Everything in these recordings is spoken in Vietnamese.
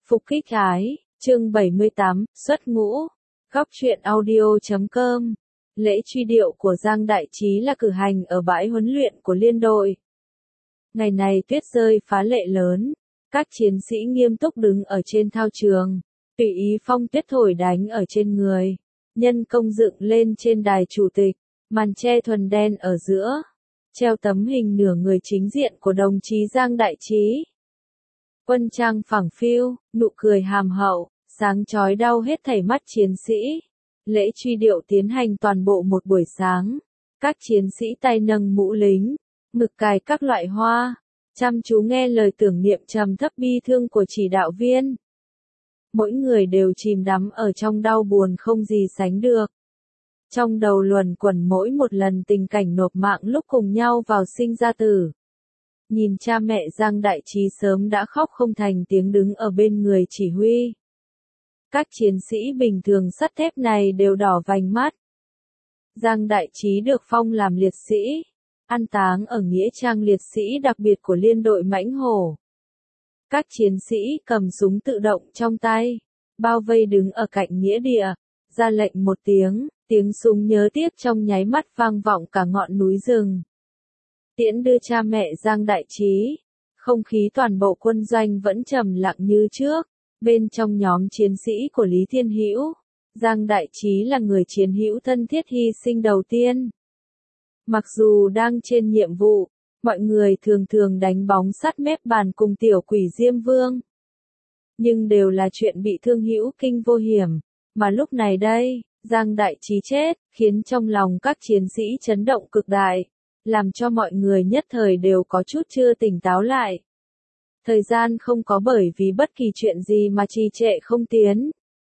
Phục kích ái, chương 78, xuất ngũ. Góc truyện audio.com. Lễ truy điệu của Giang Đại Trí là cử hành ở bãi huấn luyện của liên đội. Ngày này tuyết rơi phá lệ lớn, các chiến sĩ nghiêm túc đứng ở trên thao trường, tùy ý phong tuyết thổi đánh ở trên người, nhân công dựng lên trên đài chủ tịch, màn che thuần đen ở giữa, treo tấm hình nửa người chính diện của đồng chí Giang Đại Trí. Quân trang phẳng phiu, nụ cười hàm hậu, sáng chói đau hết thảy mắt chiến sĩ. Lễ truy điệu tiến hành toàn bộ một buổi sáng. Các chiến sĩ tay nâng mũ lính, ngực cài các loại hoa, chăm chú nghe lời tưởng niệm trầm thấp bi thương của chỉ đạo viên. Mỗi người đều chìm đắm ở trong đau buồn không gì sánh được. Trong đầu luẩn quẩn mỗi một lần tình cảnh nộp mạng lúc cùng nhau vào sinh ra tử. Nhìn cha mẹ Giang Đại Trí sớm đã khóc không thành tiếng đứng ở bên người chỉ huy. Các chiến sĩ bình thường sắt thép này đều đỏ vành mắt. Giang Đại Trí được phong làm liệt sĩ, an táng ở nghĩa trang liệt sĩ đặc biệt của liên đội Mãnh Hổ. Các chiến sĩ cầm súng tự động trong tay, bao vây đứng ở cạnh nghĩa địa, ra lệnh một tiếng súng nhớ tiếc trong nháy mắt vang vọng cả ngọn núi rừng. Tiễn đưa cha mẹ Giang Đại Trí, không khí toàn bộ quân doanh vẫn trầm lặng như trước. Bên trong nhóm chiến sĩ của Lý Thiên Hữu, Giang Đại Trí là người chiến hữu thân thiết hy sinh đầu tiên. Mặc dù đang trên nhiệm vụ, mọi người thường đánh bóng sát mép bàn cùng tiểu quỷ Diêm Vương. Nhưng đều là chuyện bị thương hữu kinh vô hiểm, mà lúc này đây, Giang Đại Trí chết, khiến trong lòng các chiến sĩ chấn động cực đại, làm cho mọi người nhất thời đều có chút chưa tỉnh táo lại. Thời gian không có bởi vì bất kỳ chuyện gì mà trì trệ không tiến.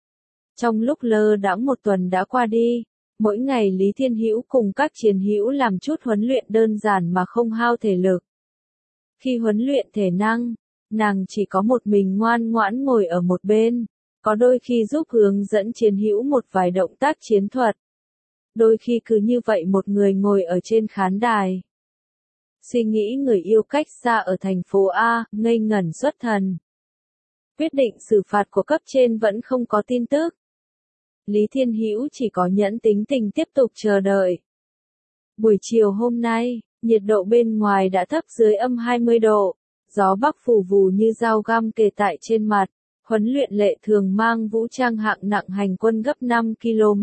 Trong lúc lơ đãng một tuần đã qua đi, mỗi ngày Lý Thiên Hữu cùng các chiến hữu làm chút huấn luyện đơn giản mà không hao thể lực. Khi huấn luyện thể năng, nàng chỉ có một mình ngoan ngoãn ngồi ở một bên, có đôi khi giúp hướng dẫn chiến hữu một vài động tác chiến thuật. Đôi khi cứ như vậy một người ngồi ở trên khán đài. Suy nghĩ người yêu cách xa ở thành phố A, ngây ngẩn xuất thần. Quyết định xử phạt của cấp trên vẫn không có tin tức. Lý Thiên Hữu chỉ có nhẫn tính tình tiếp tục chờ đợi. Buổi chiều hôm nay, nhiệt độ bên ngoài đã thấp dưới âm 20 độ, gió bắc phù vù như dao găm kề tại trên mặt, huấn luyện lệ thường mang vũ trang hạng nặng hành quân gấp 5 km.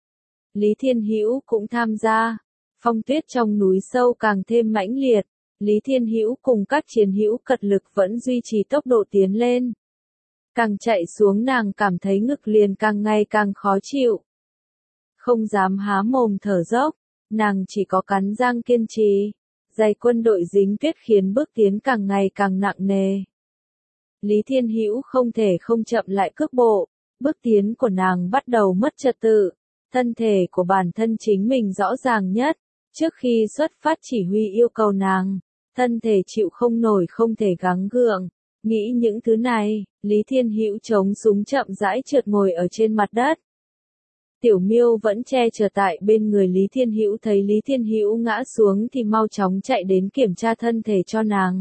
Lý Thiên Hữu cũng tham gia. Phong tuyết trong núi sâu càng thêm mãnh liệt, Lý Thiên Hữu cùng các chiến hữu cật lực vẫn duy trì tốc độ tiến lên. Càng chạy xuống nàng cảm thấy ngực liền càng ngày càng khó chịu. Không dám há mồm thở dốc, nàng chỉ có cắn răng kiên trì. Giày quân đội dính tuyết khiến bước tiến càng ngày càng nặng nề. Lý Thiên Hữu không thể không chậm lại cước bộ, bước tiến của nàng bắt đầu mất trật tự. Thân thể của bản thân chính mình rõ ràng nhất. Trước khi xuất phát chỉ huy yêu cầu nàng, thân thể chịu không nổi không thể gắng gượng. Nghĩ những thứ này, Lý Thiên Hữu chống súng chậm rãi trượt ngồi ở trên mặt đất. Tiểu Miêu vẫn che chở tại bên người Lý Thiên Hữu, thấy Lý Thiên Hữu ngã xuống thì mau chóng chạy đến kiểm tra thân thể cho nàng.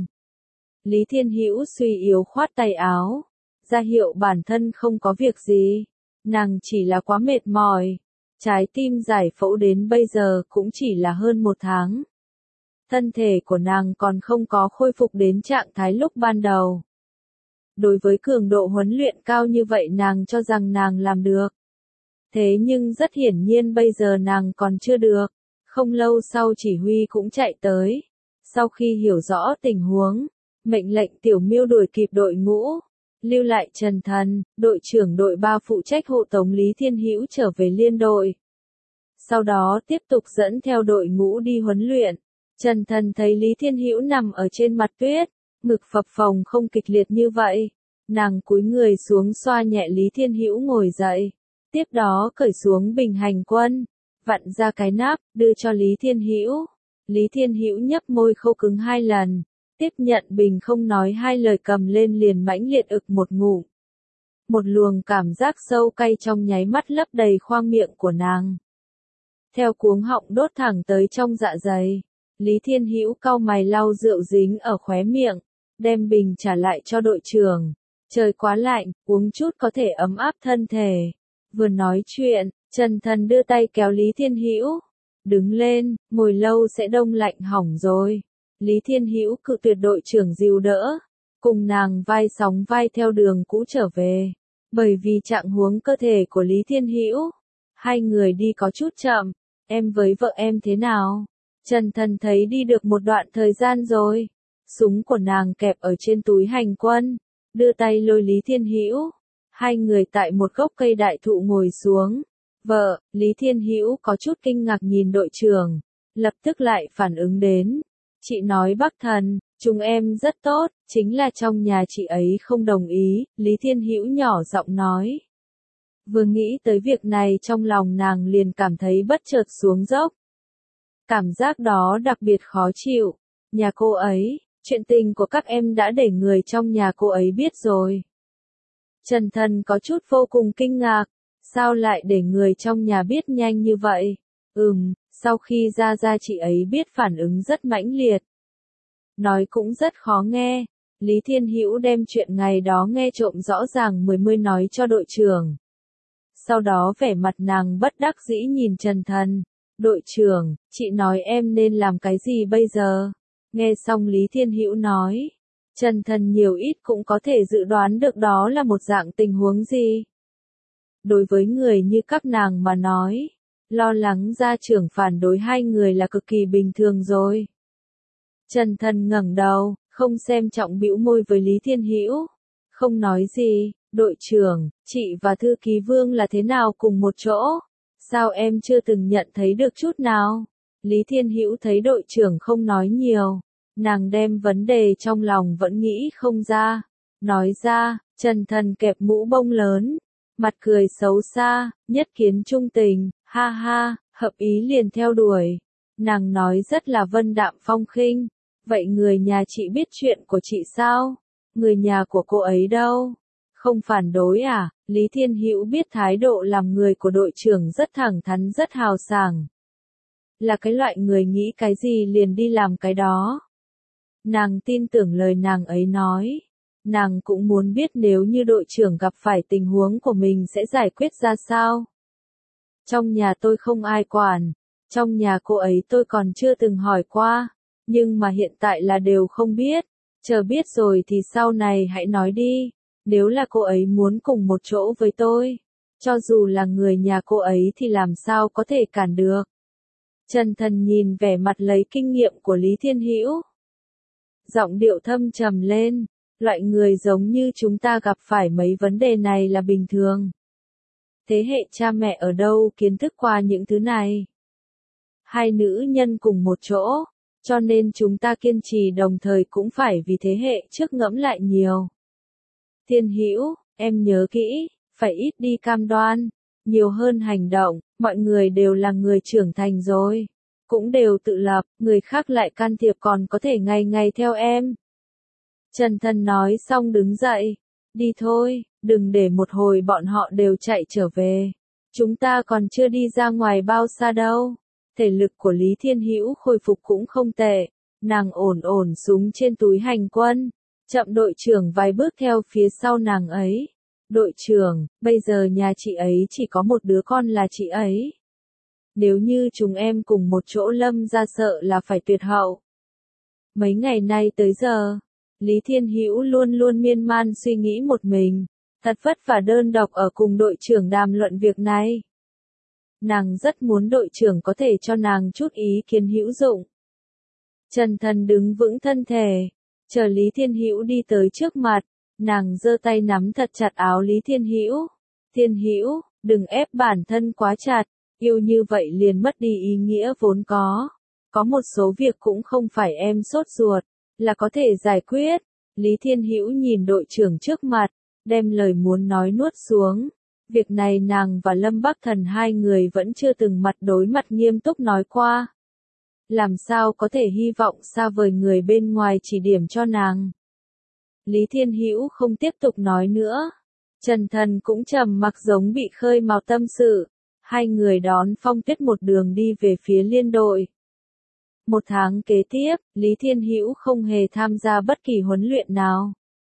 Lý Thiên Hữu suy yếu khoát tay áo, ra hiệu bản thân không có việc gì, nàng chỉ là quá mệt mỏi. Trái tim giải phẫu đến bây giờ cũng chỉ là hơn 1 tháng. Thân thể của nàng còn không có khôi phục đến trạng thái lúc ban đầu. Đối với cường độ huấn luyện cao như vậy nàng cho rằng nàng làm được. Thế nhưng rất hiển nhiên bây giờ nàng còn chưa được. Không lâu sau chỉ huy cũng chạy tới. Sau khi hiểu rõ tình huống, mệnh lệnh Tiểu Miêu đuổi kịp đội ngũ. Lưu lại Trần Thần, đội trưởng đội 3 phụ trách hộ tống Lý Thiên Hữu trở về liên đội. Sau đó tiếp tục dẫn theo đội ngũ đi huấn luyện. Trần Thần thấy Lý Thiên Hữu nằm ở trên mặt tuyết, ngực phập phồng không kịch liệt như vậy. Nàng cúi người xuống xoa nhẹ Lý Thiên Hữu ngồi dậy. Tiếp đó cởi xuống bình hành quân, vặn ra cái nắp, đưa cho Lý Thiên Hữu. Lý Thiên Hữu nhấp môi khô cứng 2 lần. Tiếp nhận bình không nói 2 lời cầm lên liền mãnh liệt ực một ngụm. Một luồng cảm giác sâu cay trong nháy mắt lấp đầy khoang miệng của nàng. Theo cuống họng đốt thẳng tới trong dạ dày, Lý Thiên Hữu cau mày lau rượu dính ở khóe miệng, đem bình trả lại cho đội trưởng. Trời quá lạnh, uống chút có thể ấm áp thân thể. Vừa nói chuyện, Trần Thần đưa tay kéo Lý Thiên Hữu. Đứng lên, ngồi lâu sẽ đông lạnh hỏng rồi. Lý Thiên Hữu cự tuyệt đội trưởng dìu đỡ. Cùng nàng vai sóng vai theo đường cũ trở về. Bởi vì trạng huống cơ thể của Lý Thiên Hữu, hai người đi có chút chậm. Em với vợ em thế nào? Trần Thần thấy đi được một đoạn thời gian rồi. Súng của nàng kẹp ở trên túi hành quân. Đưa tay lôi Lý Thiên Hữu. Hai người tại một gốc cây đại thụ ngồi xuống. Vợ, Lý Thiên Hữu có chút kinh ngạc nhìn đội trưởng. Lập tức lại phản ứng đến. Chị nói Bắc Thần, chúng em rất tốt, chính là trong nhà chị ấy không đồng ý, Lý Thiên Hữu nhỏ giọng nói. Vừa nghĩ tới việc này trong lòng nàng liền cảm thấy bất chợt xuống dốc. Cảm giác đó đặc biệt khó chịu. Nhà cô ấy, chuyện tình của các em đã để người trong nhà cô ấy biết rồi. Trần Thần có chút vô cùng kinh ngạc. Sao lại để người trong nhà biết nhanh như vậy? Sau khi ra chị ấy biết phản ứng rất mãnh liệt. Nói cũng rất khó nghe. Lý Thiên Hữu đem chuyện ngày đó nghe trộm rõ ràng mươi nói cho đội trưởng. Sau đó vẻ mặt nàng bất đắc dĩ nhìn Trần Thần. Đội trưởng, chị nói em nên làm cái gì bây giờ? Nghe xong Lý Thiên Hữu nói. Trần Thần nhiều ít cũng có thể dự đoán được đó là một dạng tình huống gì. Đối với người như các nàng mà nói, lo lắng gia trưởng phản đối hai người là cực kỳ bình thường rồi. Trần Thần ngẩng đầu, không xem trọng bĩu môi với Lý Thiên Hữu. Không nói gì, đội trưởng, chị và thư ký Vương là thế nào cùng một chỗ? Sao em chưa từng nhận thấy được chút nào? Lý Thiên Hữu thấy đội trưởng không nói nhiều. Nàng đem vấn đề trong lòng vẫn nghĩ không ra. Nói ra, Trần Thần kẹp mũ bông lớn. Mặt cười xấu xa, nhất kiến trung tình, ha ha, hợp ý liền theo đuổi. Nàng nói rất là vân đạm phong khinh. Vậy người nhà chị biết chuyện của chị sao? Người nhà của cô ấy đâu? Không phản đối à? Lý Thiên Hữu biết thái độ làm người của đội trưởng rất thẳng thắn rất hào sảng. Là cái loại người nghĩ cái gì liền đi làm cái đó. Nàng tin tưởng lời nàng ấy nói. Nàng cũng muốn biết nếu như đội trưởng gặp phải tình huống của mình sẽ giải quyết ra sao. Trong nhà tôi không ai quản. Trong nhà cô ấy tôi còn chưa từng hỏi qua. Nhưng mà hiện tại là đều không biết. Chờ biết rồi thì sau này hãy nói đi. Nếu là cô ấy muốn cùng một chỗ với tôi. Cho dù là người nhà cô ấy thì làm sao có thể cản được. Trần Thần nhìn vẻ mặt lấy kinh nghiệm của Lý Thiên Hữu. Giọng điệu thâm trầm lên. Loại người giống như chúng ta gặp phải mấy vấn đề này là bình thường. Thế hệ cha mẹ ở đâu kiến thức qua những thứ này? Hai nữ nhân cùng một chỗ, cho nên chúng ta kiên trì đồng thời cũng phải vì thế hệ trước ngẫm lại nhiều. Thiên Hữu, em nhớ kỹ, phải ít đi cam đoan, nhiều hơn hành động, mọi người đều là người trưởng thành rồi, cũng đều tự lập, người khác lại can thiệp còn có thể ngày ngày theo em. Trần Thần nói xong đứng dậy, đi thôi, đừng để một hồi bọn họ đều chạy trở về. Chúng ta còn chưa đi ra ngoài bao xa đâu. Thể lực của Lý Thiên Hữu khôi phục cũng không tệ. Nàng ổn ổn súng trên túi hành quân. Chậm đội trưởng vài bước theo phía sau nàng ấy. Đội trưởng, bây giờ nhà chị ấy chỉ có một đứa con là chị ấy. Nếu như chúng em cùng một chỗ lâm ra sợ là phải tuyệt hậu. Mấy ngày nay tới giờ, Lý Thiên Hữu luôn luôn miên man suy nghĩ một mình. Thật vất vả đơn độc ở cùng đội trưởng đàm luận việc này. Nàng rất muốn đội trưởng có thể cho nàng chút ý kiến hữu dụng. Trần Thần đứng vững thân thể, chờ Lý Thiên Hữu đi tới trước mặt, nàng giơ tay nắm thật chặt áo Lý Thiên Hữu. Thiên Hữu, đừng ép bản thân quá chặt, yêu như vậy liền mất đi ý nghĩa vốn có. Có một số việc cũng không phải em sốt ruột, là có thể giải quyết. Lý Thiên Hữu nhìn đội trưởng trước mặt, đem lời muốn nói nuốt xuống. Việc này nàng và Lâm Bắc Thần hai người vẫn chưa từng mặt đối mặt nghiêm túc nói qua. Làm sao có thể hy vọng xa vời người bên ngoài chỉ điểm cho nàng. Lý Thiên Hữu không tiếp tục nói nữa. Trần Thần cũng trầm mặc giống bị khơi mào tâm sự. Hai người đón Phong Tuyết một đường đi về phía liên đội. Một tháng kế tiếp, Lý Thiên Hữu không hề tham gia bất kỳ huấn luyện nào.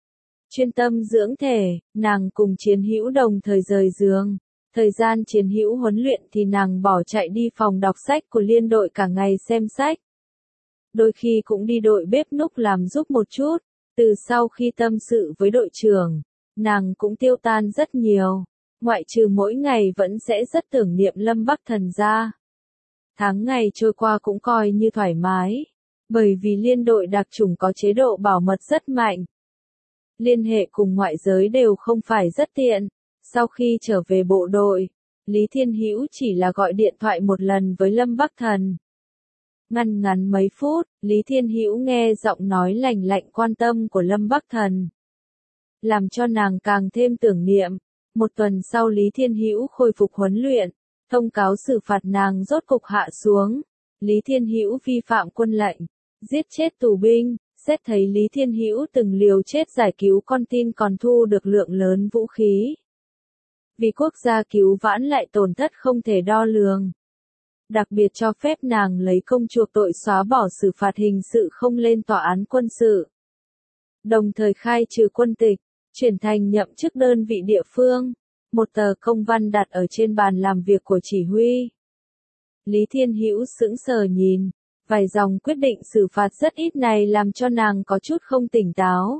chuyên tâm dưỡng thể, nàng cùng Chiến Hữu đồng thời rời giường. Thời gian Chiến Hữu huấn luyện thì nàng bỏ chạy đi phòng đọc sách của liên đội cả ngày xem sách. Đôi khi cũng đi đội bếp núc làm giúp một chút. Từ sau khi tâm sự với đội trưởng, nàng cũng tiêu tan rất nhiều. Ngoại trừ mỗi ngày vẫn sẽ rất tưởng niệm Lâm Bắc Thần ra. Tháng ngày trôi qua cũng coi như thoải mái. Bởi vì liên đội đặc chủng có chế độ bảo mật rất mạnh. Liên hệ cùng ngoại giới đều không phải rất tiện. Sau khi trở về bộ đội, Lý Thiên Hữu chỉ là gọi điện thoại một lần với Lâm Bắc Thần. Ngắn ngắn mấy phút, Lý Thiên Hữu nghe giọng nói lành lạnh quan tâm của Lâm Bắc Thần. Làm cho nàng càng thêm tưởng niệm. Một tuần sau Lý Thiên Hữu khôi phục huấn luyện, thông cáo xử phạt nàng rốt cục hạ xuống. Lý Thiên Hữu vi phạm quân lệnh, giết chết tù binh, xét thấy Lý Thiên Hữu từng liều chết giải cứu con tin còn thu được lượng lớn vũ khí. Vì quốc gia cứu vãn lại tổn thất không thể đo lường. Đặc biệt cho phép nàng lấy công chuộc tội xóa bỏ xử phạt hình sự không lên tòa án quân sự. Đồng thời khai trừ quân tịch, chuyển thành nhậm chức đơn vị địa phương. Một tờ công văn đặt ở trên bàn làm việc của chỉ huy. Lý Thiên Hữu sững sờ nhìn, vài dòng quyết định xử phạt rất ít này làm cho nàng có chút không tỉnh táo.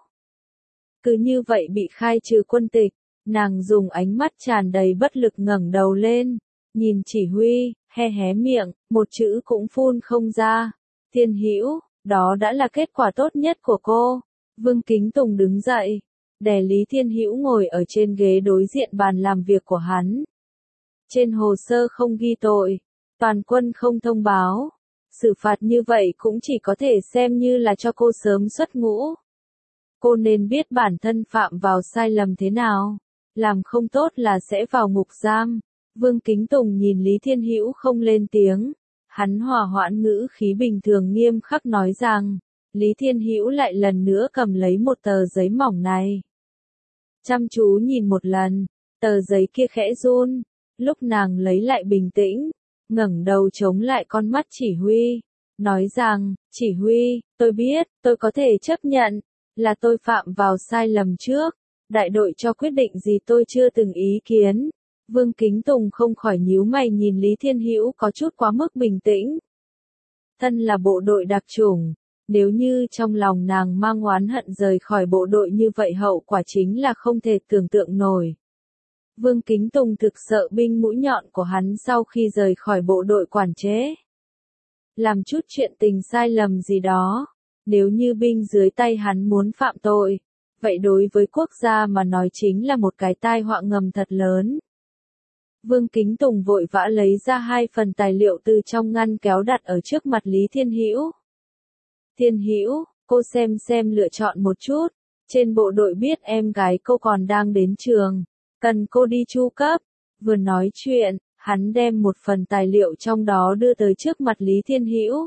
Cứ như vậy bị khai trừ quân tịch, nàng dùng ánh mắt tràn đầy bất lực ngẩng đầu lên, nhìn chỉ huy, hé miệng, một chữ cũng phun không ra. Thiên Hữu, đó đã là kết quả tốt nhất của cô. Vương Kính Tùng đứng dậy, đè Lý Thiên Hữu ngồi ở trên ghế đối diện bàn làm việc của hắn. Trên hồ sơ không ghi tội, toàn quân không thông báo, xử phạt như vậy cũng chỉ có thể xem như là cho cô sớm xuất ngũ. Cô nên biết bản thân phạm vào sai lầm thế nào, làm không tốt là sẽ vào ngục giam. Vương Kính Tùng nhìn Lý Thiên Hữu không lên tiếng, hắn hòa hoãn ngữ khí bình thường nghiêm khắc nói rằng, Lý Thiên Hữu lại lần nữa cầm lấy một tờ giấy mỏng này. Chăm chú nhìn một lần, tờ giấy kia khẽ run, lúc nàng lấy lại bình tĩnh, ngẩng đầu chống lại con mắt chỉ huy, nói rằng, chỉ huy, tôi biết, tôi có thể chấp nhận, là tôi phạm vào sai lầm trước, đại đội cho quyết định gì tôi chưa từng ý kiến. Vương Kính Tùng không khỏi nhíu mày nhìn Lý Thiên Hữu có chút quá mức bình tĩnh. Thân là bộ đội đặc chủng, nếu như trong lòng nàng mang oán hận rời khỏi bộ đội như vậy hậu quả chính là không thể tưởng tượng nổi. Vương Kính Tùng thực sợ binh mũi nhọn của hắn sau khi rời khỏi bộ đội quản chế. Làm chút chuyện tình sai lầm gì đó, nếu như binh dưới tay hắn muốn phạm tội, vậy đối với quốc gia mà nói chính là một cái tai họa ngầm thật lớn. Vương Kính Tùng vội vã lấy ra 2 phần tài liệu từ trong ngăn kéo đặt ở trước mặt Lý Thiên Hữu. Thiên Hữu, cô xem lựa chọn một chút, trên bộ đội biết em gái cô còn đang đến trường, cần cô đi chu cấp. Vừa nói chuyện, hắn đem một phần tài liệu trong đó đưa tới trước mặt Lý Thiên Hữu.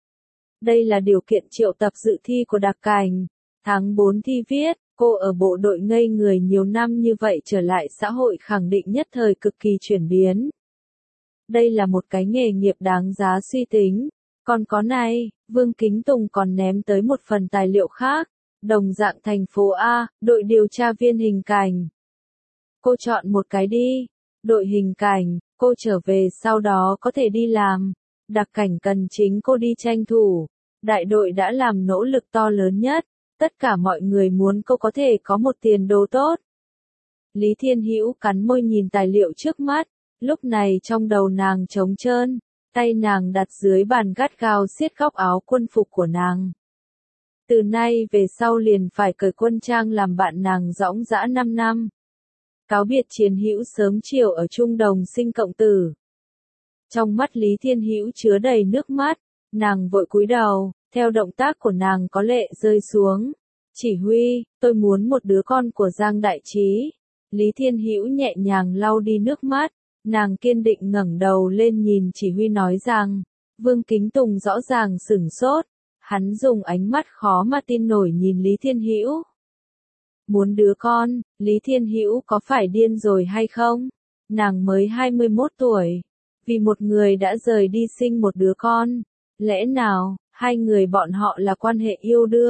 Đây là điều kiện triệu tập dự thi của đặc cảnh. Tháng 4 thi viết, cô ở bộ đội ngây người nhiều năm như vậy trở lại xã hội khẳng định nhất thời cực kỳ chuyển biến. Đây là một cái nghề nghiệp đáng giá suy tính. Còn có này, Vương Kính Tùng còn ném tới một phần tài liệu khác, đồng dạng thành phố A, đội điều tra viên hình cảnh. Cô chọn một cái đi, đội hình cảnh, cô trở về sau đó có thể đi làm, đặc cảnh cần chính cô đi tranh thủ, đại đội đã làm nỗ lực to lớn nhất, tất cả mọi người muốn cô có thể có một tiền đồ tốt. Lý Thiên Hữu cắn môi nhìn tài liệu trước mắt, lúc này trong đầu nàng trống trơn. Tay nàng đặt dưới bàn gắt gao siết góc áo quân phục của nàng. Từ nay về sau liền phải cởi quân trang làm bạn nàng dõng dã 5 năm. Cáo biệt Chiến Hữu sớm chiều ở Trung Đồng sinh cộng tử. Trong mắt Lý Thiên Hữu chứa đầy nước mắt, nàng vội cúi đầu, theo động tác của nàng có lệ rơi xuống. Chỉ huy, tôi muốn một đứa con của Giang Đại Trí. Lý Thiên Hữu nhẹ nhàng lau đi nước mắt. Nàng kiên định ngẩng đầu lên nhìn chỉ huy nói rằng, Vương Kính Tùng rõ ràng sửng sốt, hắn dùng ánh mắt khó mà tin nổi nhìn Lý Thiên Hữu. Muốn đứa con, Lý Thiên Hữu có phải điên rồi hay không? Nàng mới 21 tuổi, vì một người đã rời đi sinh một đứa con, lẽ nào, hai người bọn họ là quan hệ yêu đương?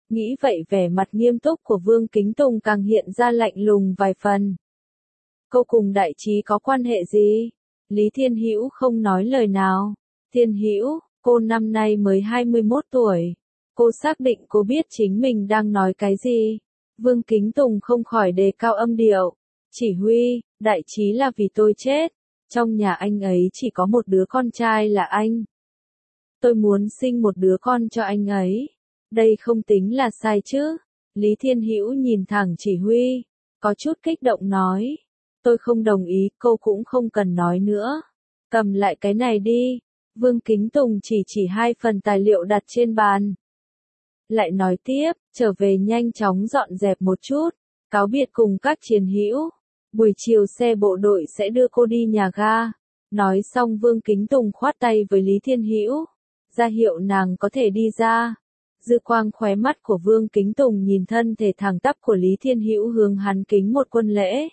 Nghĩ vậy vẻ mặt nghiêm túc của Vương Kính Tùng càng hiện ra lạnh lùng vài phần. Cô cùng Đại Trí có quan hệ gì? Lý Thiên Hữu không nói lời nào. Thiên Hữu, cô năm nay mới 21 tuổi. Cô xác định cô biết chính mình đang nói cái gì. Vương Kính Tùng không khỏi đề cao âm điệu. Chỉ huy, Đại Trí là vì tôi chết. Trong nhà anh ấy chỉ có một đứa con trai là anh. Tôi muốn sinh một đứa con cho anh ấy. Đây không tính là sai chứ. Lý Thiên Hữu nhìn thẳng chỉ huy. Có chút kích động nói. Tôi không đồng ý, cô cũng không cần nói nữa. Cầm lại cái này đi. Vương Kính Tùng chỉ 2 phần tài liệu đặt trên bàn. Lại nói tiếp, trở về nhanh chóng dọn dẹp một chút. Cáo biệt cùng các chiến hữu. Buổi chiều xe bộ đội sẽ đưa cô đi nhà ga. Nói xong Vương Kính Tùng khoát tay với Lý Thiên Hữu. Ra hiệu nàng có thể đi ra. Dư quang khóe mắt của Vương Kính Tùng nhìn thân thể thẳng tắp của Lý Thiên Hữu hướng hắn kính một quân lễ.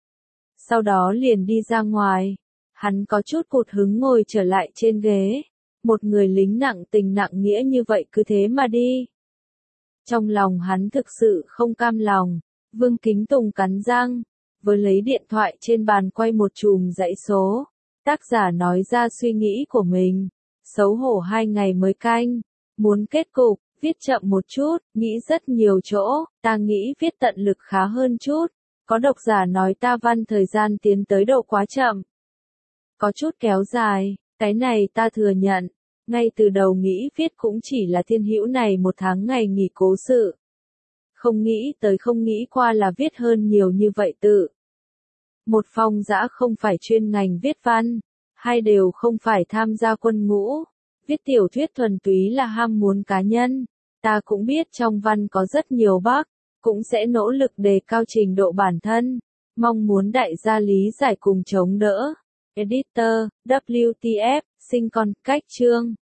Sau đó liền đi ra ngoài. Hắn có chút cụt hứng ngồi trở lại trên ghế. Một người lính nặng tình nặng nghĩa như vậy cứ thế mà đi. Trong lòng hắn thực sự không cam lòng. Vương Kính Tùng cắn răng. Với lấy điện thoại trên bàn quay một chùm dãy số. Tác giả nói ra suy nghĩ của mình. Xấu hổ 2 ngày mới canh. Muốn kết cục, viết chậm một chút, nghĩ rất nhiều chỗ, ta nghĩ viết tận lực khá hơn chút. Có độc giả nói ta văn thời gian tiến tới độ quá chậm. Có chút kéo dài, cái này ta thừa nhận. Ngay từ đầu nghĩ viết cũng chỉ là Thiên Hữu này 1 tháng ngày nghỉ cố sự. Không nghĩ tới không nghĩ qua là viết hơn nhiều như vậy tự. Một Phong Dã không phải chuyên ngành viết văn, 2 đều không phải tham gia quân ngũ. Viết tiểu thuyết thuần túy là ham muốn cá nhân. Ta cũng biết trong văn có rất nhiều bug, cũng sẽ nỗ lực đề cao trình độ bản thân. Mong muốn đại gia lý giải cùng chống đỡ. Editor, WTF, sinh con, cách chương.